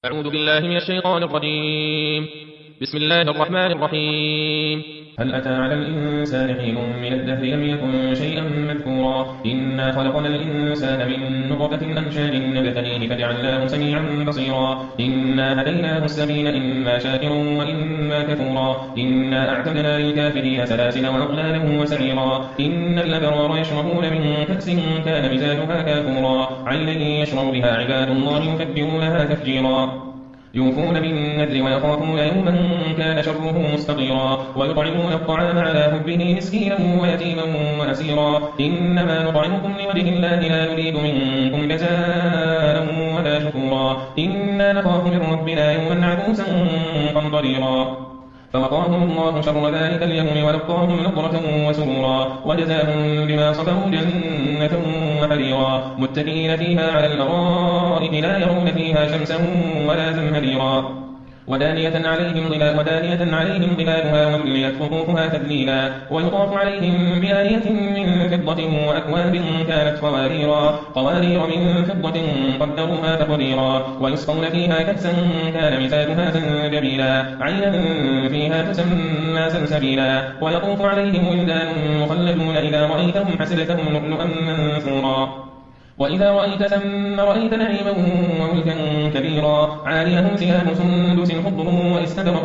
أعوذ بالله من الشيطان الرجيم. بسم الله الرحمن الرحيم. هل أتى على الإنسان حين من الدهر لم يكن شيئا مذكورا إنا خلقنا الإنسان من نطفة أمشاج نبتليه فجعلناه سميعا بصيرا إنا هديناه السبيل إما شاكرا وإما كفورا إنا أعتدنا للكافرين سلاسل وأغلالا وسعيرا إن الأبرار يشربون من كأس كان مزاجها كافورا عينا يشرب بها عباد الله يكبرونها تفجيرا يوفون بالنذر ويخافون يوما كان شره مستطيرا ويطعمون الطعام على حبه مسكينا ويتيما وأسيرا إنما نطعمكم لوجه الله لا نريد منكم جزاء ولا شكورا إنا نخاف من ربنا يوما عبوسا قمطريرا فوقاهم الله شر ذلك اليوم ولقاهم نضرة وسرورا وجزاهم بما صبروا جنة وحريرا متكئين فيها على الأرائك لا يرون فيها شمسا ولا زمهريرا ودانية عليهم ظلالها وذللت قطوفها تذليلا ويطاف عليهم بآنية من فضة وأكواب كانت قوارير من فضة قدروها تقديرا ويسقون فيها كأسا كان مزاجها زنجبيلا عينا فيها تسمى سلسبيلا ويطوف عليهم ولدان مخلدون إذا رأيتهم حسبتهم لؤلؤا منثورا وإذا رأيت ثم رأيت نعيما وملكا كبيرا عاليهم ثياب سندس خضر واستبرق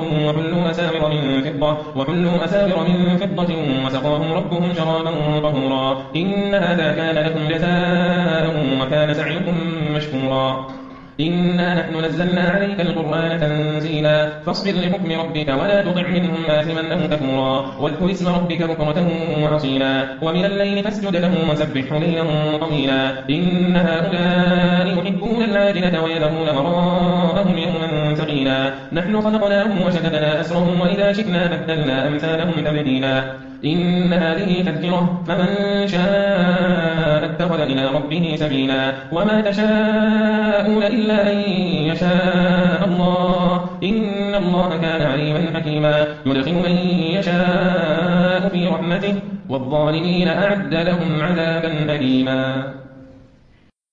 وحلوا أساور من فضة وسقاهم ربهم شرابا طهورا إن هذا كان لكم جزاء وكان سعيكم مشكورا إنا نحن نزلنا عليك القرآن تنزيلا فاصبر لحكم ربك ولا تطع منهم آثما أو كفورا واذكر اسم ربك بكرة وأصيلا ومن الليل فاسجد له وسبحه ليلا طويلا إن هؤلاء يحبون العاجلة ويذرون وراءهم يوما ثقيلا نحن خلقناهم وشددنا أسرهم وإذا شئنا بدلنا أمثالهم تبديلا إن هذه تذكرة فمن شاء اتخذ إلى ربه سبيلا وما تشاءون إلا أن يشاء الله إن الله كان عليما حكيما يدخل من يشاء في رحمته والظالمين أعد لهم عذابا أليما.